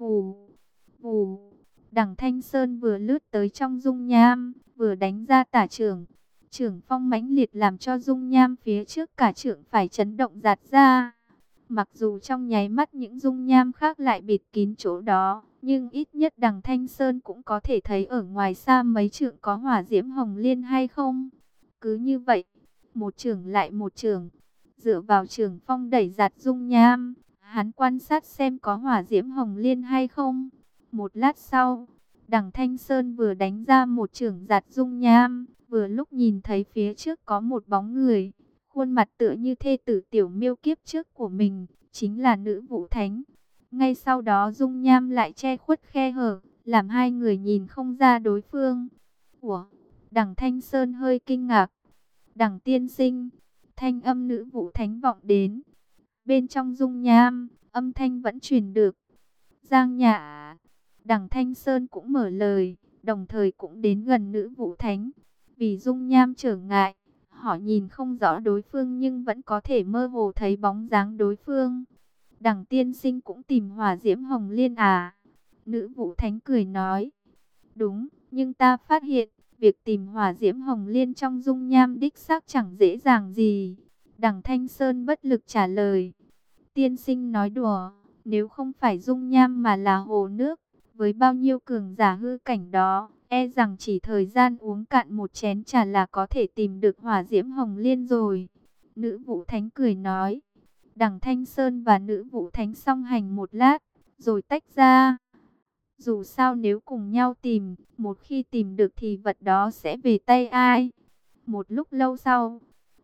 Vù, vù, đằng Thanh Sơn vừa lướt tới trong dung nham, vừa đánh ra tả chưởng. Chưởng phong mãnh liệt làm cho dung nham phía trước cả chưởng phải chấn động giạt ra. Mặc dù trong nháy mắt những dung nham khác lại bịt kín chỗ đó, nhưng ít nhất đằng Thanh Sơn cũng có thể thấy ở ngoài xa mấy chưởng có hỏa diễm hồng liên hay không. Cứ như vậy, một chưởng lại một chưởng, dựa vào chưởng phong đẩy giạt dung nham, hắn quan sát xem có hỏa diễm hồng liên hay không. Một lát sau, đằng Thanh Sơn vừa đánh ra một chưởng giạt dung nham, vừa lúc nhìn thấy phía trước có một bóng người, khuôn mặt tựa như thê tử Tiểu Miêu kiếp trước của mình, chính là Nữ Vũ Thánh. Ngay sau đó dung nham lại che khuất khe hở, làm hai người nhìn không ra đối phương. Ủa, đằng Thanh Sơn hơi kinh ngạc. Đằng tiên sinh, thanh âm Nữ Vũ Thánh vọng đến. Bên trong dung nham, âm thanh vẫn truyền được. Giang Nhã, đằng Thanh Sơn cũng mở lời, đồng thời cũng đến gần Nữ Vũ Thánh. Vì dung nham trở ngại, họ nhìn không rõ đối phương nhưng vẫn có thể mơ hồ thấy bóng dáng đối phương. Đằng tiên sinh cũng tìm hỏa diễm hồng liên à? Nữ Vũ Thánh cười nói. Đúng, nhưng ta phát hiện, việc tìm hỏa diễm hồng liên trong dung nham đích xác chẳng dễ dàng gì. Đằng Thanh Sơn bất lực trả lời. Tiên sinh nói đùa, nếu không phải dung nham mà là hồ nước, với bao nhiêu cường giả hư cảnh đó, e rằng chỉ thời gian uống cạn một chén trà là có thể tìm được hỏa diễm hồng liên rồi. Nữ Vũ Thánh cười nói. Đằng Thanh Sơn và Nữ Vũ Thánh song hành một lát, rồi tách ra. Dù sao nếu cùng nhau tìm, một khi tìm được thì vật đó sẽ về tay ai? Một lúc lâu sau,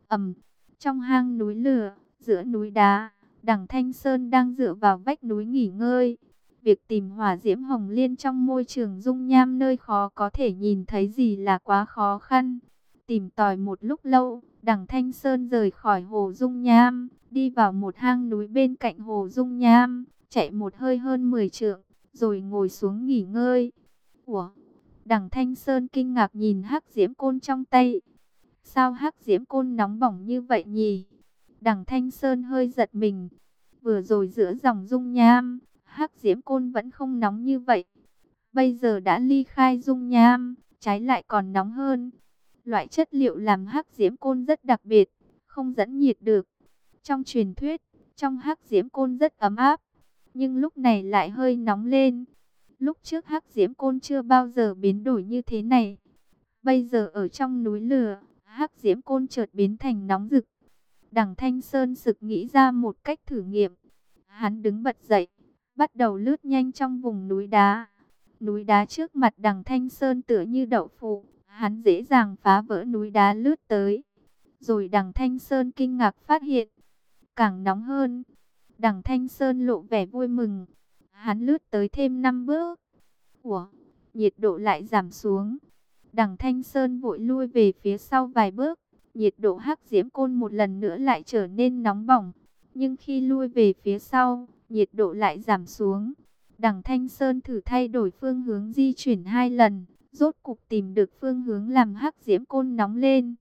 trong hang núi lửa, giữa núi đá, đằng Thanh Sơn đang dựa vào vách núi nghỉ ngơi. Việc tìm hỏa diễm hồng liên trong môi trường dung nham nơi khó có thể nhìn thấy gì là quá khó khăn. Tìm tòi một lúc lâu, đằng Thanh Sơn rời khỏi hồ dung nham, đi vào một hang núi bên cạnh hồ dung nham, chạy một hơi hơn 10 trượng, rồi ngồi xuống nghỉ ngơi. Ủa? Đằng Thanh Sơn kinh ngạc nhìn hắc diễm côn trong tay. Sao hắc diễm côn nóng bỏng như vậy nhỉ? Đằng Thanh Sơn hơi giật mình. Vừa rồi giữa dòng dung nham, hắc diễm côn vẫn không nóng như vậy. Bây giờ đã ly khai dung nham, trái lại còn nóng hơn. Loại chất liệu làm hắc diễm côn rất đặc biệt, không dẫn nhiệt được. Trong truyền thuyết, trong hắc diễm côn rất ấm áp, nhưng lúc này lại hơi nóng lên. Lúc trước hắc diễm côn chưa bao giờ biến đổi như thế này. Bây giờ ở trong núi lửa, hắc diễm côn chợt biến thành nóng rực. Đằng Thanh Sơn sực nghĩ ra một cách thử nghiệm. Hắn đứng bật dậy, bắt đầu lướt nhanh trong vùng núi đá. Núi đá trước mặt đằng Thanh Sơn tựa như đậu phụ, hắn dễ dàng phá vỡ núi đá lướt tới. Rồi đằng Thanh Sơn kinh ngạc phát hiện, càng nóng hơn. Đằng Thanh Sơn lộ vẻ vui mừng. Hắn lướt tới thêm 5 bước. Ủa, nhiệt độ lại giảm xuống. Đằng Thanh Sơn vội lui về phía sau vài bước. Nhiệt độ hắc diễm côn một lần nữa lại trở nên nóng bỏng. Nhưng khi lui về phía sau, nhiệt độ lại giảm xuống. Đằng Thanh Sơn thử thay đổi phương hướng di chuyển 2 lần. Rốt cục tìm được phương hướng làm hắc diễm côn nóng lên.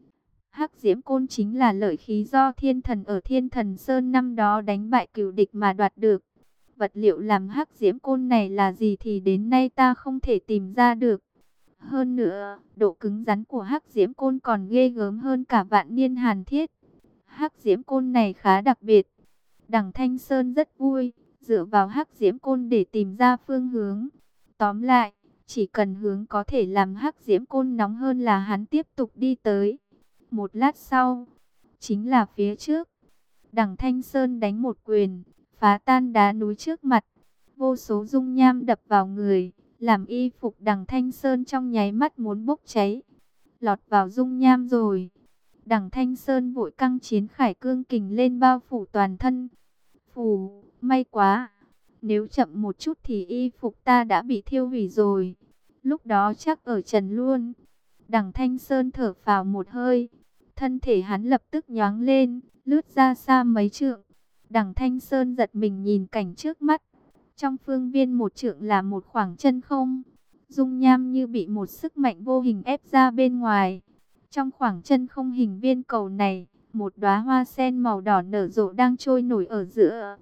Hắc diễm côn chính là lợi khí do thiên thần ở Thiên Thần Sơn năm đó đánh bại cửu địch mà đoạt được. Vật liệu làm hắc diễm côn này là gì thì đến nay ta không thể tìm ra được. Hơn nữa, độ cứng rắn của hắc diễm côn còn ghê gớm hơn cả vạn niên hàn thiết. Hắc diễm côn này khá đặc biệt. Đằng Thanh Sơn rất vui, dựa vào hắc diễm côn để tìm ra phương hướng. Tóm lại, chỉ cần hướng có thể làm hắc diễm côn nóng hơn là hắn tiếp tục đi tới. Một lát sau, chính là phía trước. Đằng Thanh Sơn đánh một quyền, phá tan đá núi trước mặt. Vô số dung nham đập vào người, làm y phục đằng Thanh Sơn trong nháy mắt muốn bốc cháy. Lọt vào dung nham rồi. Đằng Thanh Sơn vội căng chiến khải cương kình lên bao phủ toàn thân. Phù, may quá. Nếu chậm một chút thì y phục ta đã bị thiêu hủy rồi. Lúc đó chắc ở trần luôn. Đằng Thanh Sơn thở phào một hơi. Thân thể hắn lập tức nhoáng lên, lướt ra xa mấy trượng. Đằng Thanh Sơn giật mình nhìn cảnh trước mắt. Trong phương viên một trượng là một khoảng chân không. Dung nham như bị một sức mạnh vô hình ép ra bên ngoài. Trong khoảng chân không hình viên cầu này, một đóa hoa sen màu đỏ nở rộ đang trôi nổi ở giữa.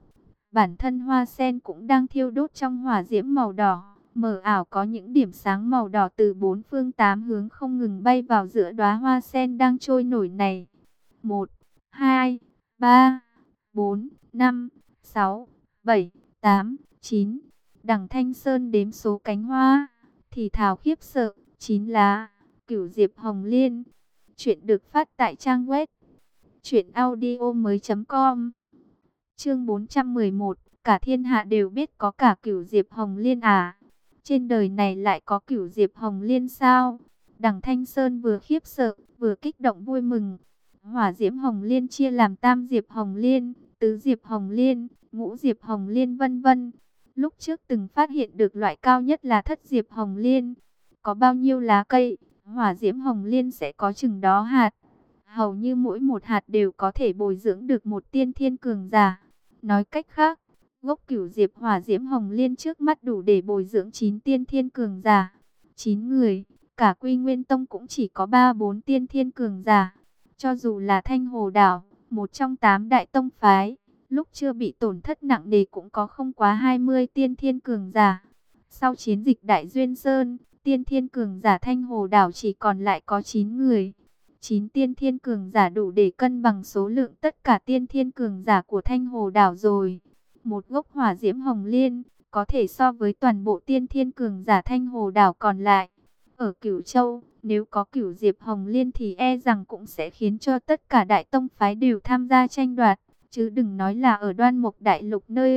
Bản thân hoa sen cũng đang thiêu đốt trong hỏa diễm màu đỏ, mờ ảo có những điểm sáng màu đỏ từ bốn phương tám hướng không ngừng bay vào giữa đóa hoa sen đang trôi nổi này. 1, 2, 3, 4, 5, 6, 7, 8, 9. Đằng Thanh Sơn đếm số cánh hoa, thì thào khiếp sợ, 9 lá, Cửu Diệp Hồng Liên. Chuyện được phát tại trang web truyệnaudiomoi.com. Chương 411, cả thiên hạ đều biết có cả Cửu Diệp Hồng Liên à? Trên đời này lại có Cửu Diệp Hồng Liên sao? Đằng Thanh Sơn vừa khiếp sợ, vừa kích động vui mừng. Hỏa Diễm Hồng Liên chia làm Tam Diệp Hồng Liên, Tứ Diệp Hồng Liên, Ngũ Diệp Hồng Liên vân vân. Lúc trước từng phát hiện được loại cao nhất là Thất Diệp Hồng Liên. Có bao nhiêu lá cây, Hỏa Diễm Hồng Liên sẽ có chừng đó hạt. Hầu như mỗi một hạt đều có thể bồi dưỡng được một tiên thiên cường giả. Nói cách khác, gốc Cửu Diệp Hỏa Diễm Hồng Liên trước mắt đủ để bồi dưỡng 9 tiên thiên cường giả. 9 người, cả Quy Nguyên Tông cũng chỉ có 3-4 tiên thiên cường giả. Cho dù là Thanh Hồ Đảo, một trong 8 đại tông phái, lúc chưa bị tổn thất nặng nề cũng có không quá 20 tiên thiên cường giả. Sau chiến dịch Đại Duyên Sơn, tiên thiên cường giả Thanh Hồ Đảo chỉ còn lại có 9 người. 9 tiên thiên cường giả đủ để cân bằng số lượng tất cả tiên thiên cường giả của Thanh Hồ Đảo rồi. Một gốc Hỏa Diễm Hồng Liên có thể so với toàn bộ tiên thiên cường giả Thanh Hồ Đảo còn lại. Ở Cửu Châu, nếu có Cửu Diệp Hồng Liên thì e rằng cũng sẽ khiến cho tất cả đại tông phái đều tham gia tranh đoạt, chứ đừng nói là ở Đoan Mộc Đại Lục nơi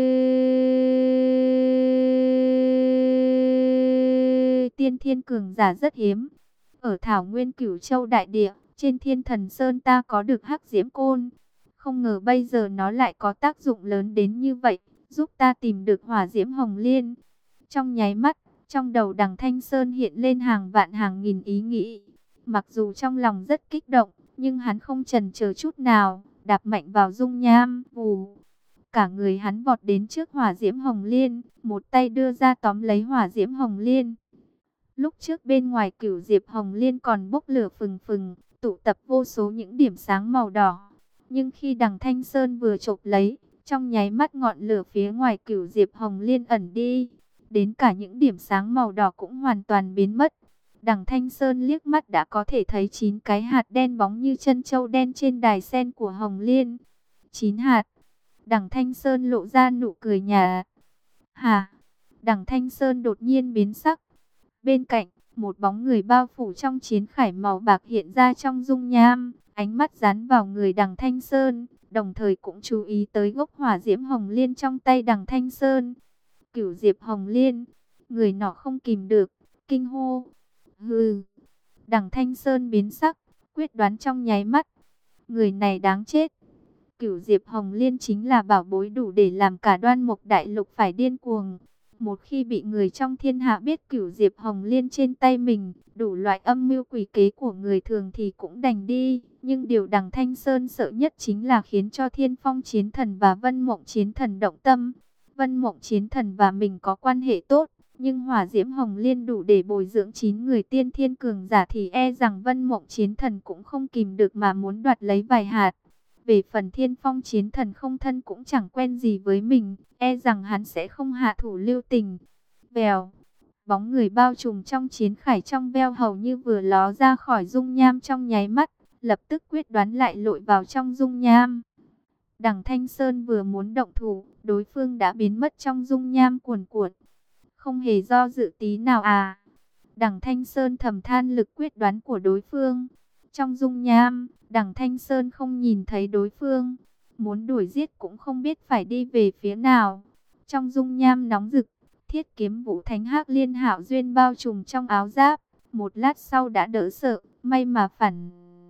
tiên thiên cường giả rất hiếm. Ở Thảo Nguyên Cửu Châu đại địa, trên Thiên Thần Sơn ta có được Hắc Diễm Côn. Không ngờ bây giờ nó lại có tác dụng lớn đến như vậy, giúp ta tìm được Hỏa Diễm Hồng Liên. Trong nháy mắt, trong đầu Đằng Thanh Sơn hiện lên hàng vạn hàng nghìn ý nghĩ. Mặc dù trong lòng rất kích động, nhưng hắn không chần chờ chút nào, đạp mạnh vào dung nham. Vù, cả người hắn vọt đến trước Hỏa Diễm Hồng Liên, một tay đưa ra tóm lấy Hỏa Diễm Hồng Liên. Lúc trước bên ngoài Cửu Diệp Hồng Liên còn bốc lửa phừng phừng, tụ tập vô số những điểm sáng màu đỏ. Nhưng khi Đằng Thanh Sơn vừa chộp lấy, trong nháy mắt ngọn lửa phía ngoài Cửu Diệp Hồng Liên ẩn đi. Đến cả những điểm sáng màu đỏ cũng hoàn toàn biến mất. Đằng Thanh Sơn liếc mắt đã có thể thấy 9 cái hạt đen bóng như chân châu đen trên đài sen của Hồng Liên. 9 hạt. Đằng Thanh Sơn lộ ra nụ cười nhạt. Hả? Đằng Thanh Sơn đột nhiên biến sắc. Bên cạnh, một bóng người bao phủ trong chiến khải màu bạc hiện ra trong dung nham, ánh mắt dán vào người Đằng Thanh Sơn, đồng thời cũng chú ý tới gốc Hỏa Diễm Hồng Liên trong tay Đằng Thanh Sơn. Cửu Diệp Hồng Liên, người nọ không kìm được, kinh hô. Hừ. Đằng Thanh Sơn biến sắc, quyết đoán trong nháy mắt. Người này đáng chết. Cửu Diệp Hồng Liên chính là bảo bối đủ để làm cả Đoan Mộc Đại Lục phải điên cuồng. Một khi bị người trong thiên hạ biết Cửu Diệp Hồng Liên trên tay mình, đủ loại âm mưu quỷ kế của người thường thì cũng đành đi. Nhưng điều Đằng Thanh Sơn sợ nhất chính là khiến cho Thiên Phong Chiến Thần và Vân Mộng Chiến Thần động tâm. Vân Mộng Chiến Thần và mình có quan hệ tốt, nhưng Hỏa Diễm Hồng Liên đủ để bồi dưỡng 9 người tiên thiên cường giả thì e rằng Vân Mộng Chiến Thần cũng không kìm được mà muốn đoạt lấy vài hạt. Về phần Thiên Phong Chiến Thần không thân cũng chẳng quen gì với mình, e rằng hắn sẽ không hạ thủ lưu tình. Vèo, bóng người bao trùm trong chiến khải trong veo hầu như vừa ló ra khỏi dung nham trong nháy mắt, lập tức quyết đoán lại lội vào trong dung nham. Đằng Thanh Sơn vừa muốn động thủ, đối phương đã biến mất trong dung nham cuồn cuộn. Không hề do dự tí nào à? Đằng Thanh Sơn thầm than lực quyết đoán của đối phương. Trong dung nham, Đằng Thanh Sơn không nhìn thấy đối phương. Muốn đuổi giết cũng không biết phải đi về phía nào. Trong dung nham nóng rực, Thiết Kiếm Vũ Thánh Hắc Liên Hạo Duyên bao trùm trong áo giáp. Một lát sau đã đỡ sợ, may mà phản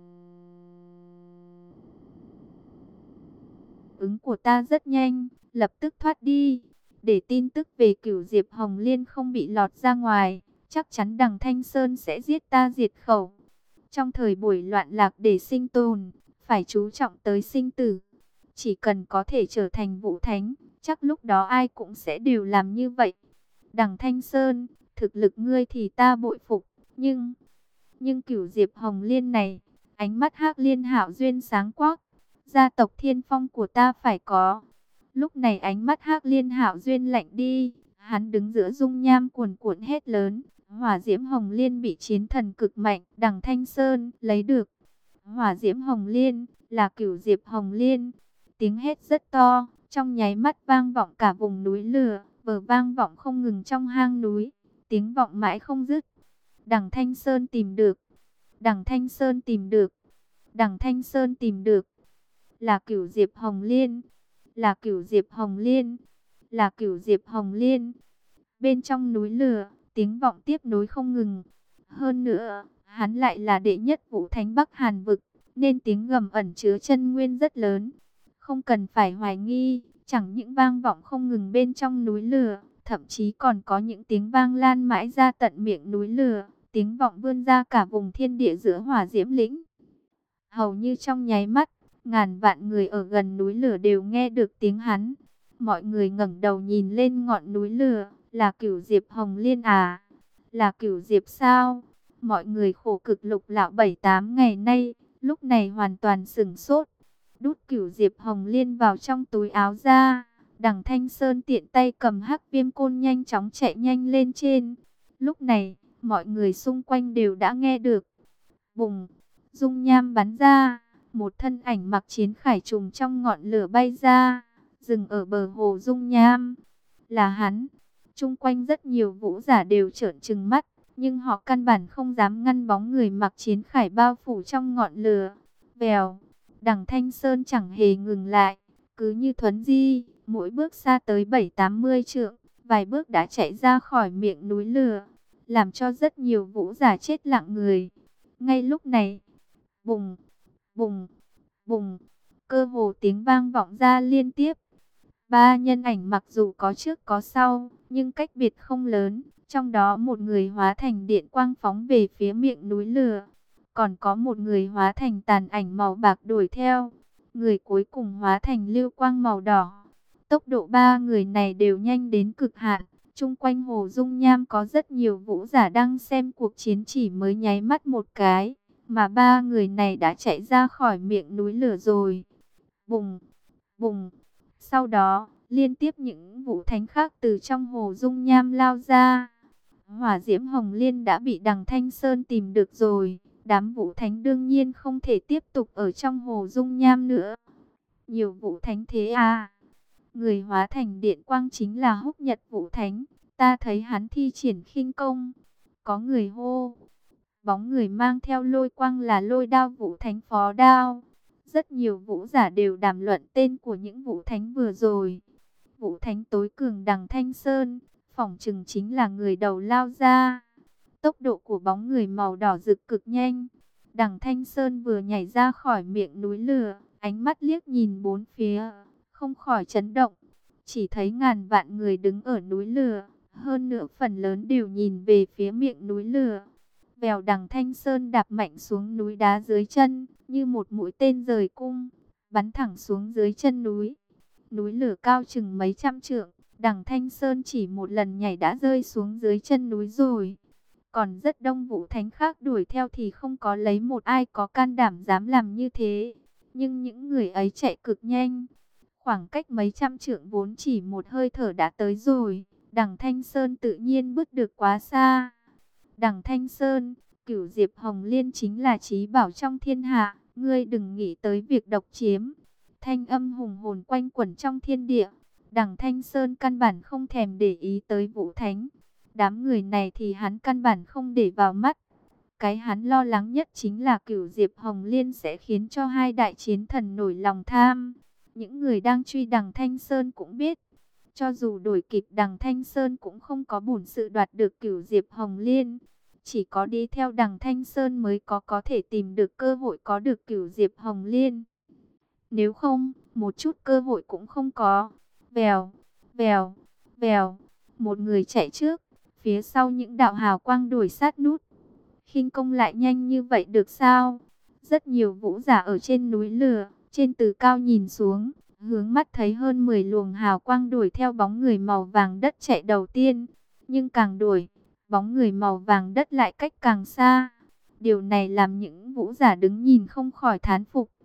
ứng của ta rất nhanh, lập tức thoát đi. Để tin tức về Cửu Diệp Hồng Liên không bị lọt ra ngoài, chắc chắn Đằng Thanh Sơn sẽ giết ta diệt khẩu. Trong thời buổi loạn lạc để sinh tồn, phải chú trọng tới sinh tử. Chỉ cần có thể trở thành Vũ Thánh, chắc lúc đó ai cũng sẽ đều làm như vậy. Đằng Thanh Sơn, thực lực ngươi thì ta bội phục, nhưng Cửu Diệp Hồng Liên này, ánh mắt Hắc Liên Hạo Duyên sáng quắc, gia tộc Thiên Phong của ta phải có. Lúc này ánh mắt Hắc Liên Hạo Duyên lạnh đi, hắn đứng giữa dung nham cuồn cuộn hét lớn, hỏa diễm hồng liên bị chiến thần cực mạnh Đằng Thanh Sơn lấy được. Hỏa diễm hồng liên là cửu diệp hồng liên. Tiếng hét rất to, trong nháy mắt vang vọng cả vùng núi lửa, vừa vang vọng không ngừng trong hang núi, tiếng vọng mãi không dứt. Đằng Thanh Sơn tìm được, Đằng Thanh Sơn tìm được, Đằng Thanh Sơn tìm được. Là cửu diệp hồng liên, là cửu diệp hồng liên, là cửu diệp hồng liên. Bên trong núi lửa, tiếng vọng tiếp nối không ngừng. Hơn nữa, hắn lại là đệ nhất vũ thánh Bắc Hàn vực, nên tiếng gầm ẩn chứa chân nguyên rất lớn. Không cần phải hoài nghi, chẳng những vang vọng không ngừng bên trong núi lửa, thậm chí còn có những tiếng vang lan mãi ra tận miệng núi lửa, tiếng vọng vươn ra cả vùng thiên địa giữa hỏa diễm lĩnh. Hầu như trong nháy mắt, ngàn vạn người ở gần núi lửa đều nghe được tiếng hắn. Mọi người ngẩng đầu nhìn lên ngọn núi lửa, là cửu diệp hồng liên à? Là cửu diệp sao? Mọi người khổ cực lục lạo 7-8 ngày nay, lúc này hoàn toàn sửng sốt. Đút cửu diệp hồng liên vào trong túi áo ra. Đằng Thanh Sơn tiện tay cầm hắc viêm côn nhanh chóng chạy nhanh lên trên. Lúc này, mọi người xung quanh đều đã nghe được. Bùng, dung nham bắn ra, một thân ảnh mặc chiến khải trùng trong ngọn lửa bay ra, dừng ở bờ hồ dung nham. Là hắn. Chung quanh rất nhiều vũ giả đều trợn trừng mắt, nhưng họ căn bản không dám ngăn bóng người mặc chiến khải bao phủ trong ngọn lửa. Vèo, Đằng Thanh Sơn chẳng hề ngừng lại, cứ như thuấn di, mỗi bước xa tới 7-80 trượng, vài bước đã chạy ra khỏi miệng núi lửa, làm cho rất nhiều vũ giả chết lặng người. Ngay lúc này, bùng, bùng, bùng, cơ hồ tiếng vang vọng ra liên tiếp. Ba nhân ảnh mặc dù có trước có sau, nhưng cách biệt không lớn. Trong đó một người hóa thành điện quang phóng về phía miệng núi lửa, còn có một người hóa thành tàn ảnh màu bạc đuổi theo. Người cuối cùng hóa thành lưu quang màu đỏ. Tốc độ ba người này đều nhanh đến cực hạn. Chung quanh hồ dung nham có rất nhiều vũ giả đang xem cuộc chiến, chỉ mới nháy mắt một cái, mà ba người này đã chạy ra khỏi miệng núi lửa rồi. Bùng, bùng. Sau đó, liên tiếp những vũ thánh khác từ trong hồ dung nham lao ra. Hỏa diễm hồng liên đã bị Đằng Thanh Sơn tìm được rồi. Đám vũ thánh đương nhiên không thể tiếp tục ở trong hồ dung nham nữa. Nhiều vũ thánh thế à? Người hóa thành điện quang chính là Húc Nhật Vũ Thánh. Ta thấy hắn thi triển khinh công. Có người hô. Bóng người mang theo lôi quang là Lôi Đao Vũ Thánh Phó Đao. Rất nhiều vũ giả đều đàm luận tên của những vũ thánh vừa rồi. Vũ thánh tối cường Đằng Thanh Sơn, phỏng chừng chính là người đầu lao ra. Tốc độ của bóng người màu đỏ rực cực nhanh. Đằng Thanh Sơn vừa nhảy ra khỏi miệng núi lửa, ánh mắt liếc nhìn bốn phía, không khỏi chấn động. Chỉ thấy ngàn vạn người đứng ở núi lửa, hơn nữa phần lớn đều nhìn về phía miệng núi lửa. Vèo, Đằng Thanh Sơn đạp mạnh xuống núi đá dưới chân, như một mũi tên rời cung, bắn thẳng xuống dưới chân núi. Núi lửa cao chừng mấy trăm trượng, Đằng Thanh Sơn chỉ một lần nhảy đã rơi xuống dưới chân núi rồi. Còn rất đông vũ thánh khác đuổi theo thì không có lấy một ai có can đảm dám làm như thế. Nhưng những người ấy chạy cực nhanh. Khoảng cách mấy trăm trượng vốn chỉ một hơi thở đã tới rồi. Đằng Thanh Sơn tự nhiên bước được quá xa. Đằng Thanh Sơn, cửu diệp hồng liên chính là chí bảo trong thiên hạ. Ngươi đừng nghĩ tới việc độc chiếm. Thanh âm hùng hồn quanh quẩn trong thiên địa. Đằng Thanh Sơn căn bản không thèm để ý tới vũ thánh. Đám người này thì hắn căn bản không để vào mắt. Cái hắn lo lắng nhất chính là cửu diệp hồng liên sẽ khiến cho hai đại chiến thần nổi lòng tham. Những người đang truy Đằng Thanh Sơn cũng biết, cho dù đổi kịp Đằng Thanh Sơn cũng không có bổn sự đoạt được cửu diệp hồng liên. Chỉ có đi theo Đằng Thanh Sơn mới có thể tìm được cơ hội có được cửu diệp hồng liên. Nếu không, một chút cơ hội cũng không có. Vèo, vèo, vèo, một người chạy trước, phía sau những đạo hào quang đuổi sát nút. Khinh công lại nhanh như vậy được sao? Rất nhiều vũ giả ở trên núi lửa, trên từ cao nhìn xuống, hướng mắt thấy hơn 10 luồng hào quang đuổi theo bóng người màu vàng đất chạy đầu tiên. Nhưng càng đuổi, bóng người màu vàng đất lại cách càng xa. Điều này làm những vũ giả đứng nhìn không khỏi thán phục.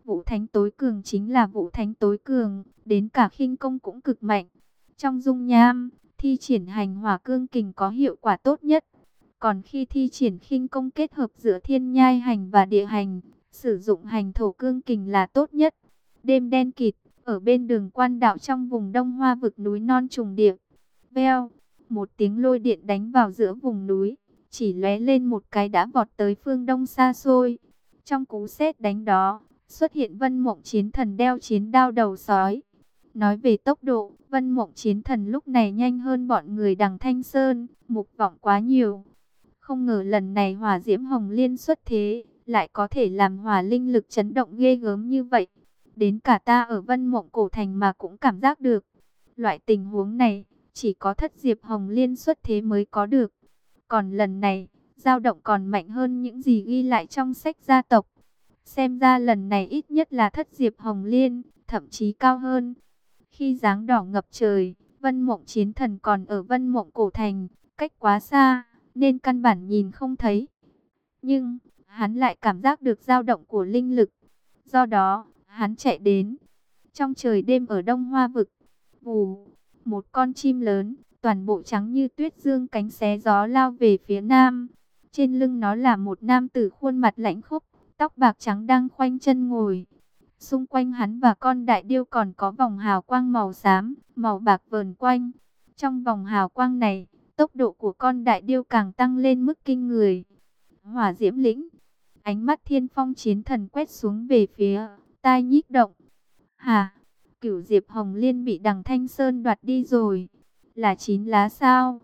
Vũ Thánh tối cường chính là Vũ Thánh tối cường, đến cả khinh công cũng cực mạnh. Trong dung nham, thi triển hành hỏa cương kình có hiệu quả tốt nhất. Còn khi thi triển khinh công kết hợp giữa thiên nhai hành và địa hành, sử dụng hành thổ cương kình là tốt nhất. Đêm đen kịt, ở bên đường quan đạo trong vùng Đông Hoa vực núi non trùng điệp. Veo, một tiếng lôi điện đánh vào giữa vùng núi, chỉ lóe lên một cái đã vọt tới phương đông xa xôi. Trong cú sét đánh đó, xuất hiện Vân Mộng Chiến Thần đeo chiến đao đầu sói. Nói về tốc độ, Vân Mộng Chiến Thần lúc này nhanh hơn bọn người Đằng Thanh Sơn, Mục Vọng quá nhiều. Không ngờ lần này Hỏa Diễm Hồng Liên xuất thế, lại có thể làm hỏa linh lực chấn động ghê gớm như vậy. Đến cả ta ở Vân Mộng Cổ Thành mà cũng cảm giác được. Loại tình huống này, chỉ có Thất Diệp Hồng Liên xuất thế mới có được. Còn lần này, dao động còn mạnh hơn những gì ghi lại trong sách gia tộc. Xem ra lần này ít nhất là Thất Diệp Hồng Liên, thậm chí cao hơn. Khi dáng đỏ ngập trời, Vân Mộng Chiến Thần còn ở Vân Mộng Cổ Thành, cách quá xa, nên căn bản nhìn không thấy. Nhưng, hắn lại cảm giác được dao động của linh lực. Do đó, hắn chạy đến. Trong trời đêm ở Đông Hoa vực, vù, một con chim lớn, toàn bộ trắng như tuyết dương cánh xé gió lao về phía nam. Trên lưng nó là một nam tử khuôn mặt lãnh khốc, tóc bạc trắng đang khoanh chân ngồi. Xung quanh hắn và con đại điêu còn có vòng hào quang màu xám, màu bạc vờn quanh. Trong vòng hào quang này, tốc độ của con đại điêu càng tăng lên mức kinh người. Hỏa Diễm Lĩnh, ánh mắt Thiên Phong Chiến Thần quét xuống về phía, tai nhức động. Hả? Cửu Diệp Hồng Liên bị Đằng Thanh Sơn đoạt đi rồi. Là 9 lá sao?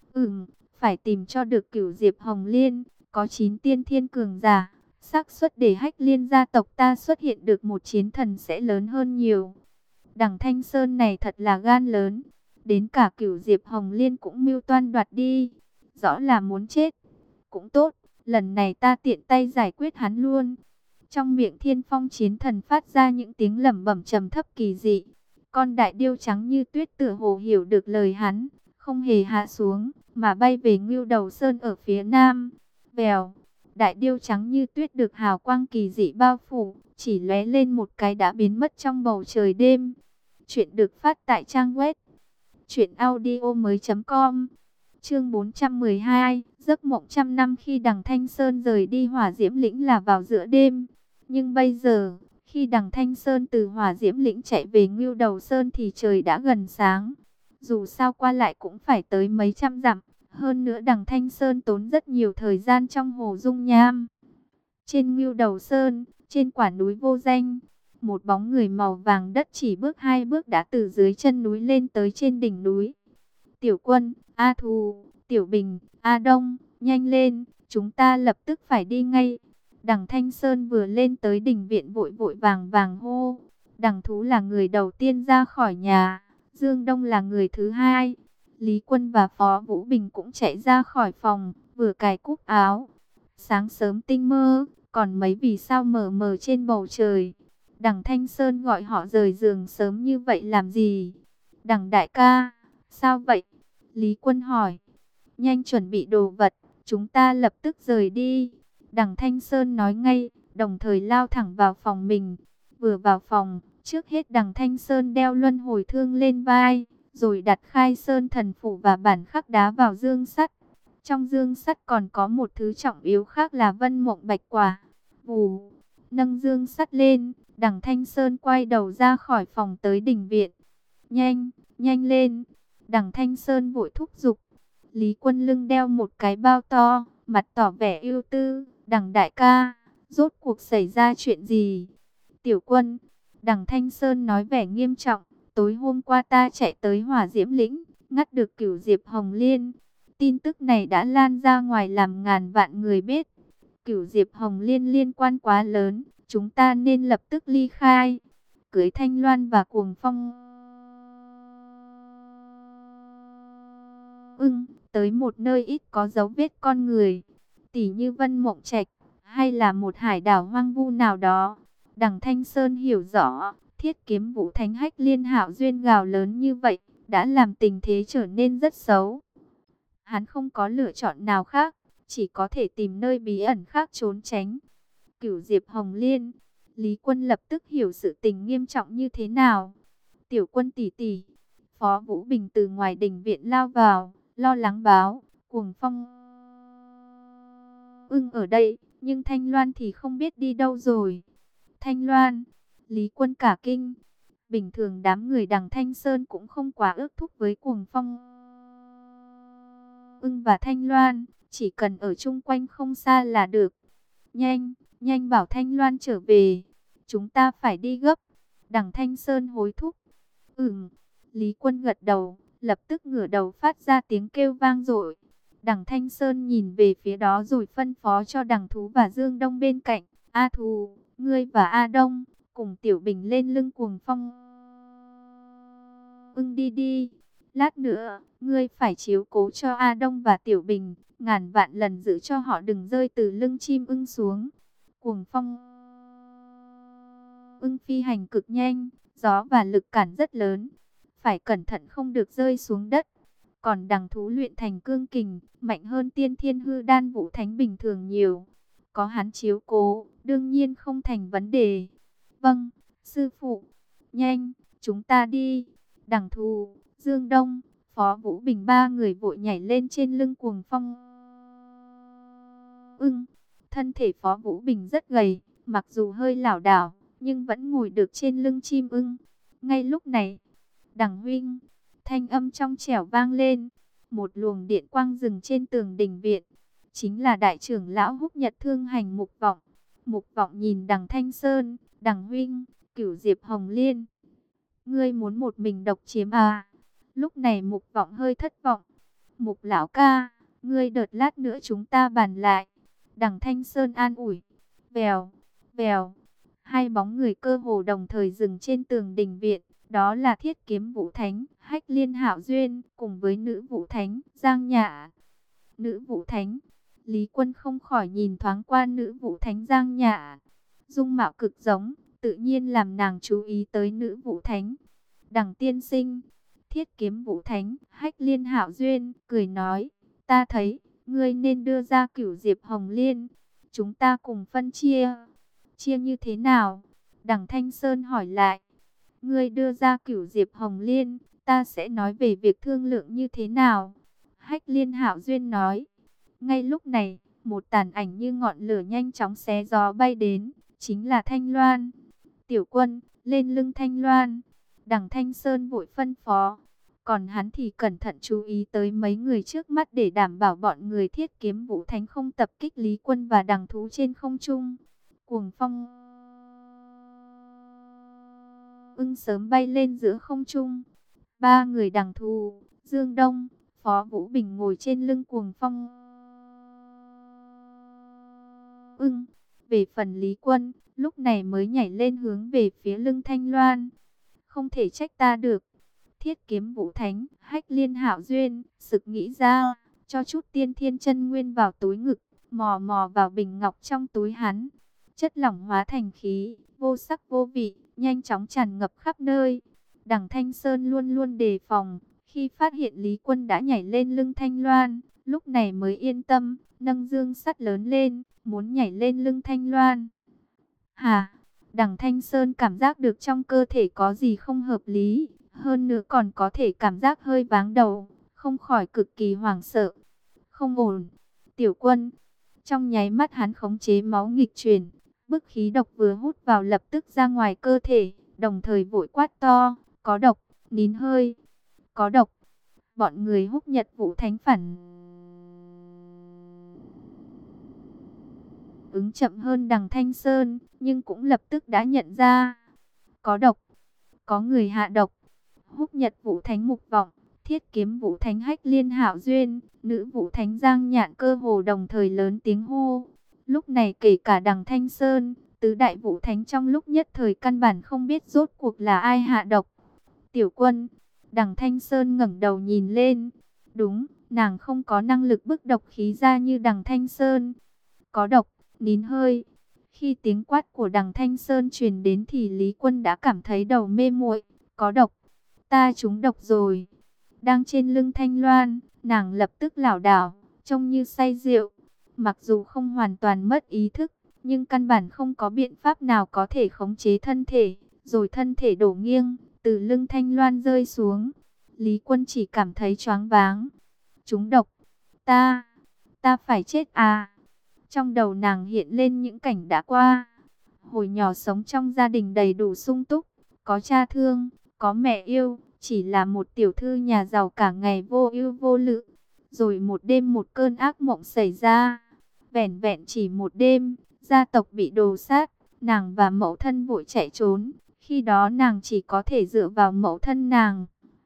Phải tìm cho được Cửu Diệp Hồng Liên, có 9 tiên thiên cường giả. Xác suất để Hách Liên gia tộc ta xuất hiện được một chiến thần sẽ lớn hơn nhiều. Đằng Thanh Sơn này thật là gan lớn. Đến cả Cửu Diệp Hồng Liên cũng mưu toan đoạt đi. Rõ là muốn chết. Cũng tốt, lần này ta tiện tay giải quyết hắn luôn. Trong miệng Thiên Phong Chiến Thần phát ra những tiếng lẩm bẩm trầm thấp kỳ dị. Con đại điêu trắng như tuyết tựa hồ hiểu được lời hắn, không hề hạ xuống, mà bay về Ngưu Đầu Sơn ở phía nam. Vèo, đại điêu trắng như tuyết được hào quang kỳ dị bao phủ, chỉ lóe lên một cái đã biến mất trong bầu trời đêm. Chuyện được phát tại trang web truyệnaudiomoi.com. Chương 412, giấc mộng trăm năm. Khi Đằng Thanh Sơn rời đi Hỏa Diễm Lĩnh là vào giữa đêm. Nhưng bây giờ, khi Đằng Thanh Sơn từ Hỏa Diễm Lĩnh chạy về Ngưu Đầu Sơn thì trời đã gần sáng. Dù sao qua lại cũng phải tới mấy trăm dặm. Hơn nữa Đằng Thanh Sơn tốn rất nhiều thời gian trong hồ dung nham. Trên Ngưu Đầu Sơn, trên quả núi vô danh, một bóng người màu vàng đất chỉ bước 2 bước đã từ dưới chân núi lên tới trên đỉnh núi. Tiểu Quân, A Thù, Tiểu Bình, A Đông, nhanh lên, chúng ta lập tức phải đi ngay. Đằng Thanh Sơn vừa lên tới đình viện vội vội vàng vàng hô. Đằng Thú là người đầu tiên ra khỏi nhà, Dương Đông là người thứ hai. Lý Quân và Phó Vũ Bình cũng chạy ra khỏi phòng, vừa cài cúc áo. Sáng sớm tinh mơ, còn mấy vì sao mờ mờ trên bầu trời. Đằng Thanh Sơn gọi họ rời giường sớm như vậy làm gì? Đằng đại ca, sao vậy? Lý Quân hỏi. Nhanh chuẩn bị đồ vật, chúng ta lập tức rời đi. Đằng Thanh Sơn nói ngay, đồng thời lao thẳng vào phòng mình. Vừa vào phòng, trước hết Đằng Thanh Sơn đeo luân hồi thương lên vai, rồi đặt Khai Sơn thần phủ và bản khắc đá vào dương sắt. Trong dương sắt còn có một thứ trọng yếu khác là Vân Mộng Bạch Quả. Vù, nâng dương sắt lên, Đằng Thanh Sơn quay đầu ra khỏi phòng tới đình viện. Nhanh, nhanh lên. Đằng Thanh Sơn vội thúc giục. Lý Quân lưng đeo một cái bao to, mặt tỏ vẻ ưu tư. Đằng đại ca, rốt cuộc xảy ra chuyện gì? Tiểu Quân, Đằng Thanh Sơn nói vẻ nghiêm trọng. Tối hôm qua ta chạy tới Hỏa Diễm Lĩnh, ngắt được Cửu Diệp Hồng Liên. Tin tức này đã lan ra ngoài làm ngàn vạn người biết. Cửu Diệp Hồng Liên liên quan quá lớn, chúng ta nên lập tức ly khai. Cưới Thanh Loan và Cuồng Phong tới một nơi ít có dấu vết con người, tỉ như Vân Mộng Trạch, hay là một hải đảo hoang vu nào đó. Đằng Thanh Sơn hiểu rõ, Thiết Kiếm Vũ Thánh Hách Liên hạo duyên gào lớn như vậy, đã làm tình thế trở nên rất xấu. Hắn không có lựa chọn nào khác, chỉ có thể tìm nơi bí ẩn khác trốn tránh. Cửu Diệp Hồng Liên, Lý Quân lập tức hiểu sự tình nghiêm trọng như thế nào. Tiểu Quân tỷ tỷ. Phó Vũ Bình từ ngoài đình viện lao vào, lo lắng báo, Cuồng Phong Ưng ở đây, nhưng Thanh Loan thì không biết đi đâu rồi. Thanh Loan, Lý Quân cả kinh. Bình thường đám người đằng Thanh Sơn cũng không quá ước thúc với Cuồng Phong Ưng và Thanh Loan, chỉ cần ở chung quanh không xa là được. Nhanh, nhanh bảo Thanh Loan trở về, chúng ta phải đi gấp. Đằng Thanh Sơn hối thúc. Lý Quân gật đầu, lập tức ngửa đầu phát ra tiếng kêu vang dội. Đằng Thanh Sơn nhìn về phía đó rồi phân phó cho Đằng Thú và Dương Đông bên cạnh. A Thú, ngươi và A Đông, cùng Tiểu Bình lên lưng Cuồng Phong Ưng đi đi. Lát nữa, ngươi phải chiếu cố cho A Đông và Tiểu Bình, ngàn vạn lần giữ cho họ đừng rơi từ lưng chim ưng xuống. Cuồng Phong Ưng phi hành cực nhanh, gió và lực cản rất lớn, phải cẩn thận không được rơi xuống đất. Còn Đằng Thú luyện thành cương kình, mạnh hơn Tiên Thiên Hư Đan Vũ Thánh bình thường nhiều. Có hắn chiếu cố, đương nhiên không thành vấn đề. Vâng, sư phụ. Nhanh, chúng ta đi. Đằng Thú, Dương Đông, Phó Vũ Bình ba người vội nhảy lên trên lưng Cuồng Phong Ưng. Thân thể Phó Vũ Bình rất gầy, mặc dù hơi lảo đảo, nhưng vẫn ngồi được trên lưng chim ưng. Ngay lúc này, Đằng huynh, thanh âm trong trẻo vang lên. Một luồng điện quang dừng trên tường đình viện. Chính là đại trưởng lão Húc Nhật Thương Hành Mục Vọng. Mục Vọng nhìn Đằng Thanh Sơn. Đằng huynh, Cửu Diệp Hồng Liên, ngươi muốn một mình độc chiếm à? Lúc này Mục Vọng hơi thất vọng. Mục lão ca, ngươi đợt lát nữa chúng ta bàn lại. Đằng Thanh Sơn an ủi. Vèo, vèo. Hai bóng người cơ hồ đồng thời dừng trên tường đình viện. Đó là Thiết Kiếm Vũ Thánh, Hách Liên Hạo Duyên, cùng với Nữ Vũ Thánh, Giang Nhã. Nữ Vũ Thánh, Lý Quân không khỏi nhìn thoáng qua Nữ Vũ Thánh Giang Nhã. Dung mạo cực giống, tự nhiên làm nàng chú ý tới Nữ Vũ Thánh. Đằng tiên sinh, Thiết Kiếm Vũ Thánh, Hách Liên Hạo Duyên, cười nói, ta thấy, ngươi nên đưa ra Cửu Diệp Hồng Liên. Chúng ta cùng phân chia. Chia như thế nào? Đằng Thanh Sơn hỏi lại. Ngươi đưa ra Cửu Diệp Hồng Liên, ta sẽ nói về việc thương lượng như thế nào. Hách Liên Hạo Duyên nói. Ngay lúc này, một tàn ảnh như ngọn lửa nhanh chóng xé gió bay đến, chính là Thanh Loan. Tiểu Quân, lên lưng Thanh Loan. Đằng Thanh Sơn vội phân phó. Còn hắn thì cẩn thận chú ý tới mấy người trước mắt để đảm bảo bọn người Thiết Kiếm Vũ Thánh không tập kích Lý Quân và Đằng Thú trên không trung. Cuồng Phong Ưng sớm bay lên giữa không trung. Ba người Đằng Thú, Dương Đông, Phó Vũ Bình ngồi trên lưng Cuồng Phong Ưng. Về phần Lý Quân, lúc này mới nhảy lên hướng về phía lưng Thanh Loan. Không thể trách ta được. Thiết Kiếm Vũ Thánh, Hách Liên Hạo Duyên, sực nghĩ ra, cho chút Tiên Thiên Chân Nguyên vào túi ngực, mò mò vào bình ngọc trong túi hắn. Chất lỏng hóa thành khí, vô sắc vô vị, nhanh chóng tràn ngập khắp nơi. Đằng Thanh Sơn luôn luôn đề phòng, khi phát hiện Lý Quân đã nhảy lên lưng Thanh Loan, lúc này mới yên tâm, nâng dương sắt lớn lên, muốn nhảy lên lưng Thanh Loan. Hà, Đằng Thanh Sơn cảm giác được trong cơ thể có gì không hợp lý, hơn nữa còn có thể cảm giác hơi váng đầu, không khỏi cực kỳ hoảng sợ. Không ổn, Tiểu Quân. Trong nháy mắt hắn khống chế máu nghịch chuyển, bức khí độc vừa hút vào lập tức ra ngoài cơ thể, đồng thời vội quát to, có độc, nín hơi, có độc. Bọn người Húc Nhật Vũ Thánh phản ứng chậm hơn Đằng Thanh Sơn, nhưng cũng lập tức đã nhận ra, có độc, có người hạ độc. Húc Nhật Vũ Thánh Mục Vọng, Thiết Kiếm Vũ Thánh Hách Liên Hạo Duyên, Nữ Vũ Thánh Giang Nhạn cơ hồ đồng thời lớn tiếng hô. Lúc này kể cả Đằng Thanh Sơn, tứ đại Vũ Thánh trong lúc nhất thời căn bản không biết rốt cuộc là ai hạ độc. Tiểu Quân, Đằng Thanh Sơn ngẩng đầu nhìn lên. Đúng, nàng không có năng lực bức độc khí ra như Đằng Thanh Sơn. Có độc, nín hơi. Khi tiếng quát của Đằng Thanh Sơn truyền đến thì Lý Quân đã cảm thấy đầu mê muội. Có độc, ta trúng độc rồi. Đang trên lưng Thanh Loan, nàng lập tức lảo đảo, trông như say rượu. Mặc dù không hoàn toàn mất ý thức, nhưng căn bản không có biện pháp nào có thể khống chế thân thể, rồi thân thể đổ nghiêng, từ lưng Thanh Loan rơi xuống. Lý Quân chỉ cảm thấy choáng váng. Trúng độc, ta phải chết à? Trong đầu nàng hiện lên những cảnh đã qua. Hồi nhỏ sống trong gia đình đầy đủ sung túc, có cha thương, có mẹ yêu, chỉ là một tiểu thư nhà giàu cả ngày vô ưu vô lự. Rồi một đêm một cơn ác mộng xảy ra. Vẻn vẹn chỉ một đêm, gia tộc bị đổ sát, nàng và mẫu thân vội chạy trốn. Khi đó nàng chỉ có thể dựa vào mẫu thân nàng.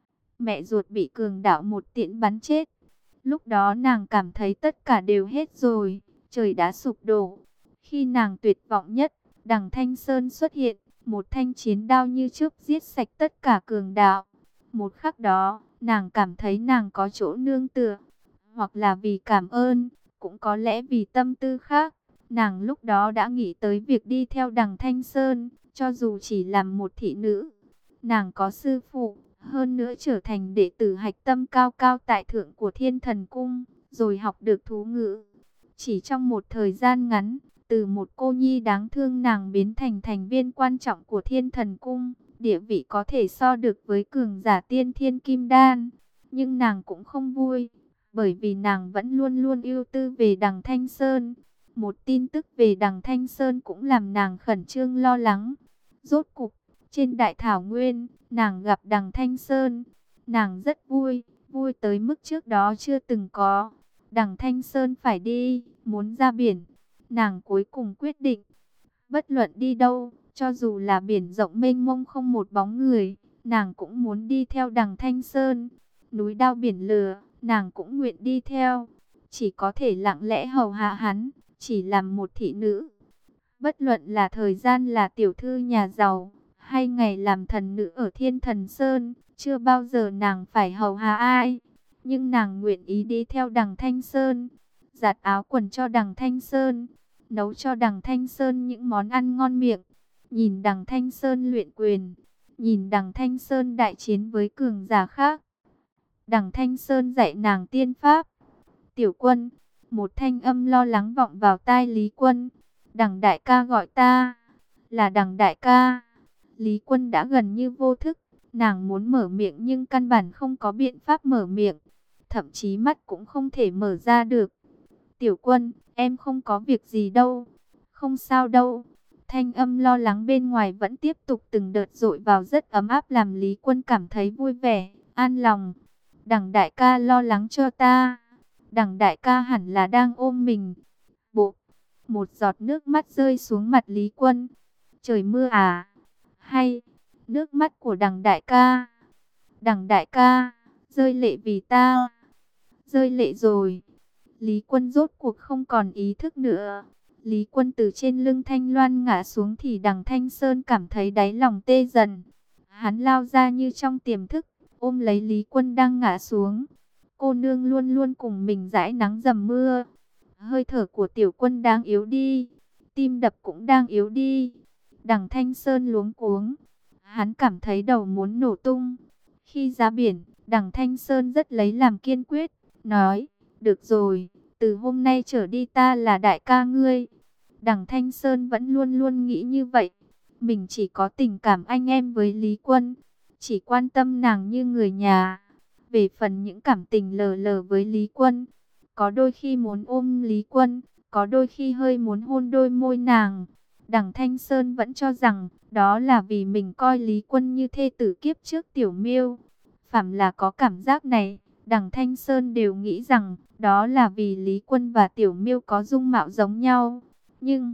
Mẹ ruột bị cường đạo một tiễn bắn chết. Lúc đó nàng cảm thấy tất cả đều hết rồi, trời đã sụp đổ. Khi nàng tuyệt vọng nhất, Đằng Thanh Sơn xuất hiện, một thanh chiến đao như trước giết sạch tất cả cường đạo. Một khắc đó, nàng cảm thấy nàng có chỗ nương tựa, hoặc là vì cảm ơn, cũng có lẽ vì tâm tư khác. Nàng lúc đó đã nghĩ tới việc đi theo Đằng Thanh Sơn, cho dù chỉ làm một thị nữ. Nàng có sư phụ, hơn nữa trở thành đệ tử hạch tâm cao cao tại thượng của Thiên Thần Cung, rồi học được thú ngữ. Chỉ trong một thời gian ngắn, từ một cô nhi đáng thương nàng biến thành thành viên quan trọng của Thiên Thần Cung, địa vị có thể so được với cường giả tiên thiên kim đan. Nhưng nàng cũng không vui, bởi vì nàng vẫn luôn luôn ưu tư về Đằng Thanh Sơn. Một tin tức về Đằng Thanh Sơn cũng làm nàng khẩn trương lo lắng. Rốt cục, trên đại thảo nguyên, nàng gặp Đằng Thanh Sơn. Nàng rất vui, vui tới mức trước đó chưa từng có. Đằng Thanh Sơn phải đi, muốn ra biển. Nàng cuối cùng quyết định, bất luận đi đâu, cho dù là biển rộng mênh mông không một bóng người, nàng cũng muốn đi theo Đằng Thanh Sơn. Núi đao biển lửa, nàng cũng nguyện đi theo. Chỉ có thể lặng lẽ hầu hạ hắn, chỉ làm một thị nữ. Bất luận là thời gian là tiểu thư nhà giàu, hay ngày làm thần nữ ở Thiên Thần Sơn, chưa bao giờ nàng phải hầu hạ ai. Nhưng nàng nguyện ý đi theo Đằng Thanh Sơn, giặt áo quần cho Đằng Thanh Sơn, nấu cho Đằng Thanh Sơn những món ăn ngon miệng, nhìn Đằng Thanh Sơn luyện quyền, nhìn Đằng Thanh Sơn đại chiến với cường giả khác. Đằng Thanh Sơn dạy nàng tiên pháp. Tiểu Quân, một thanh âm lo lắng vọng vào tai Lý Quân. Đằng đại ca gọi ta. Là Đằng đại ca. Lý Quân đã gần như vô thức, nàng muốn mở miệng nhưng căn bản không có biện pháp mở miệng, thậm chí mắt cũng không thể mở ra được. Tiểu Quân, em không có việc gì đâu. Không sao đâu. Thanh âm lo lắng bên ngoài vẫn tiếp tục từng đợt dội vào rất ấm áp, làm Lý Quân cảm thấy vui vẻ, an lòng. Đằng đại ca lo lắng cho ta. Đằng đại ca hẳn là đang ôm mình. Bộ, một giọt nước mắt rơi xuống mặt Lý Quân. Trời mưa à? Hay nước mắt của Đằng đại ca? Đằng đại ca, rơi lệ vì ta. Rơi lệ rồi. Lý Quân rốt cuộc không còn ý thức nữa. Lý Quân từ trên lưng Thanh Loan ngã xuống thì Đằng Thanh Sơn cảm thấy đáy lòng tê dần. Hắn lao ra như trong tiềm thức, ôm lấy Lý Quân đang ngã xuống. Cô nương luôn luôn cùng mình dãi nắng dầm mưa. Hơi thở của Tiểu Quân đang yếu đi, tim đập cũng đang yếu đi. Đằng Thanh Sơn luống cuống, hắn cảm thấy đầu muốn nổ tung. Khi ra biển, Đằng Thanh Sơn rất lấy làm kiên quyết, nói, được rồi, từ hôm nay trở đi ta là đại ca ngươi. Đằng Thanh Sơn vẫn luôn luôn nghĩ như vậy. Mình chỉ có tình cảm anh em với Lý Quân, chỉ quan tâm nàng như người nhà. Về phần những cảm tình lờ lờ với Lý Quân, có đôi khi muốn ôm Lý Quân, có đôi khi hơi muốn hôn đôi môi nàng. Đằng Thanh Sơn vẫn cho rằng đó là vì mình coi Lý Quân như thê tử kiếp trước Tiểu Miêu. Phàm là có cảm giác này, Đằng Thanh Sơn đều nghĩ rằng đó là vì Lý Quân và Tiểu Miêu có dung mạo giống nhau. Nhưng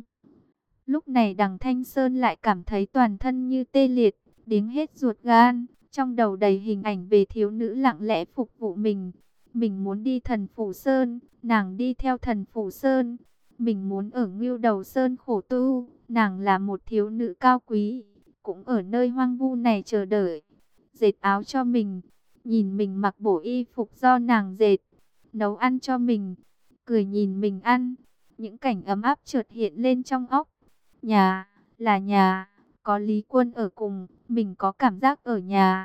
lúc này Đằng Thanh Sơn lại cảm thấy toàn thân như tê liệt, điếng hết ruột gan, trong đầu đầy hình ảnh về thiếu nữ lặng lẽ phục vụ mình. Mình muốn đi Thần Phủ Sơn, nàng đi theo Thần Phủ Sơn. Mình muốn ở Ngưu Đầu Sơn khổ tu, nàng là một thiếu nữ cao quý, cũng ở nơi hoang vu này chờ đợi, dệt áo cho mình, nhìn mình mặc bộ y phục do nàng dệt, nấu ăn cho mình, cười nhìn mình ăn. Những cảnh ấm áp chợt hiện lên trong óc. Nhà, là nhà, có Lý Quân ở cùng, mình có cảm giác ở nhà.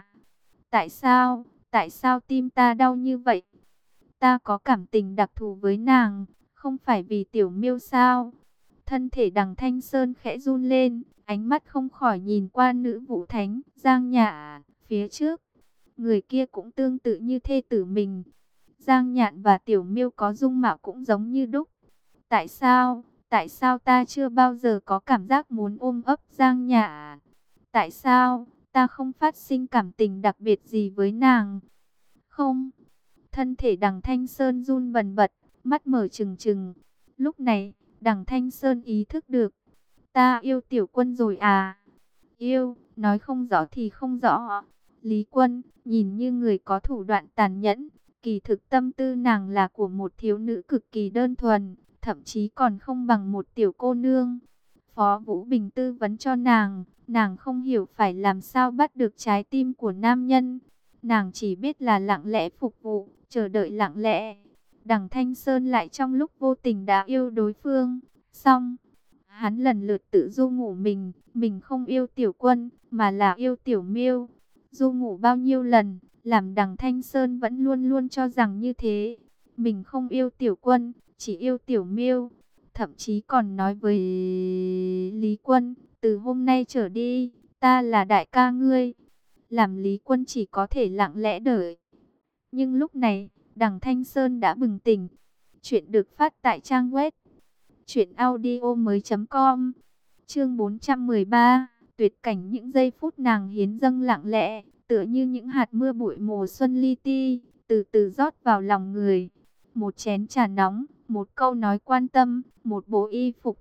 Tại sao tim ta đau như vậy? Ta có cảm tình đặc thù với nàng, không phải vì Tiểu Miêu sao? Thân thể Đằng Thanh Sơn khẽ run lên, ánh mắt không khỏi nhìn qua nữ vũ thánh Giang Nhạn phía trước. Người kia cũng tương tự như thê tử mình. Giang Nhạn và Tiểu Miêu có dung mạo cũng giống như đúc. Tại sao? Tại sao ta chưa bao giờ có cảm giác muốn ôm ấp Giang Nhạn? Tại sao ta không phát sinh cảm tình đặc biệt gì với nàng? Không. Thân thể Đằng Thanh Sơn run bần bật, mắt mở trừng trừng. Lúc này, Đằng Thanh Sơn ý thức được. Ta yêu Tiểu Quân rồi à? Yêu, nói không rõ thì không rõ. Lý Quân, nhìn như người có thủ đoạn tàn nhẫn, kỳ thực tâm tư nàng là của một thiếu nữ cực kỳ đơn thuần, thậm chí còn không bằng một tiểu cô nương. Phó Vũ Bình tư vấn cho nàng không hiểu phải làm sao bắt được trái tim của nam nhân. Nàng chỉ biết là lặng lẽ phục vụ, chờ đợi lặng lẽ. Đằng Thanh Sơn lại trong lúc vô tình đã yêu đối phương. Xong, hắn lần lượt tự du ngủ mình không yêu Tiểu Quân, mà là yêu Tiểu Miêu. Du ngủ bao nhiêu lần, làm Đằng Thanh Sơn vẫn luôn luôn cho rằng như thế. Mình không yêu Tiểu Quân, chỉ yêu Tiểu Miêu. Thậm chí còn nói với Lý Quân, từ hôm nay trở đi, ta là đại ca ngươi. Làm Lý Quân chỉ có thể lặng lẽ đợi. Nhưng lúc này, Đằng Thanh Sơn đã bừng tỉnh. Chuyện được phát tại trang web truyệnaudiomoi.com. Chương 413, tuyệt cảnh những giây phút nàng hiến dâng lặng lẽ, tựa như những hạt mưa bụi mùa xuân li ti, từ từ rót vào lòng người. Một chén trà nóng, một câu nói quan tâm, một bộ y phục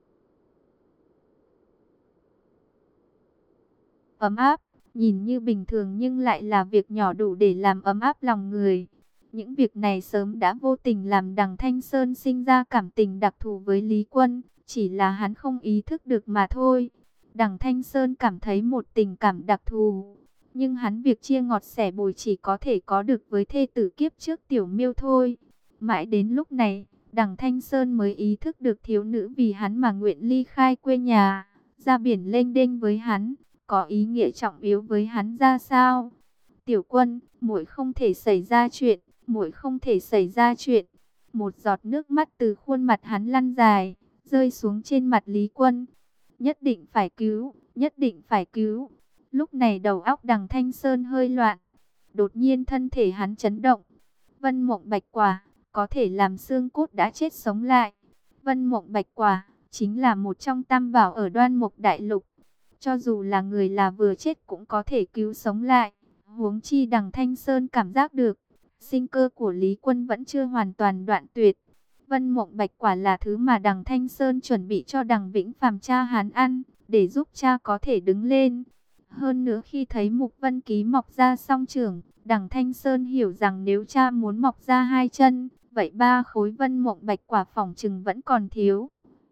ấm áp, nhìn như bình thường nhưng lại là việc nhỏ đủ để làm ấm áp lòng người. Những việc này sớm đã vô tình làm Đằng Thanh Sơn sinh ra cảm tình đặc thù với Lý Quân, chỉ là hắn không ý thức được mà thôi. Đằng Thanh Sơn cảm thấy một tình cảm đặc thù, nhưng hắn việc chia ngọt sẻ bùi chỉ có thể có được với thê tử kiếp trước Tiểu Miêu thôi. Mãi đến lúc này, Đằng Thanh Sơn mới ý thức được thiếu nữ vì hắn mà nguyện ly khai quê nhà, ra biển lênh đênh với hắn, có ý nghĩa trọng yếu với hắn ra sao. Tiểu Quân, muội không thể xảy ra chuyện, muội không thể xảy ra chuyện. Một giọt nước mắt từ khuôn mặt hắn lăn dài, rơi xuống trên mặt Lý Quân. Nhất định phải cứu, nhất định phải cứu. Lúc này đầu óc Đằng Thanh Sơn hơi loạn. Đột nhiên thân thể hắn chấn động. Vân Mộng Bạch Quả có thể làm xương cốt đã chết sống lại. Vân Mộng Bạch Quả chính là một trong tam bảo ở Đoan Mục Đại Lục. Cho dù là người là vừa chết cũng có thể cứu sống lại. Huống chi Đằng Thanh Sơn cảm giác được, sinh cơ của Lý Quân vẫn chưa hoàn toàn đoạn tuyệt. Vân Mộng Bạch Quả là thứ mà Đằng Thanh Sơn chuẩn bị cho Đằng Vĩnh Phàm cha hắn ăn, để giúp cha có thể đứng lên. Hơn nữa khi thấy Mục Vân Ký mọc ra song trưởng, Đằng Thanh Sơn hiểu rằng nếu cha muốn mọc ra hai chân, vậy 3 khối Vân Mộng Bạch Quả phỏng chừng vẫn còn thiếu.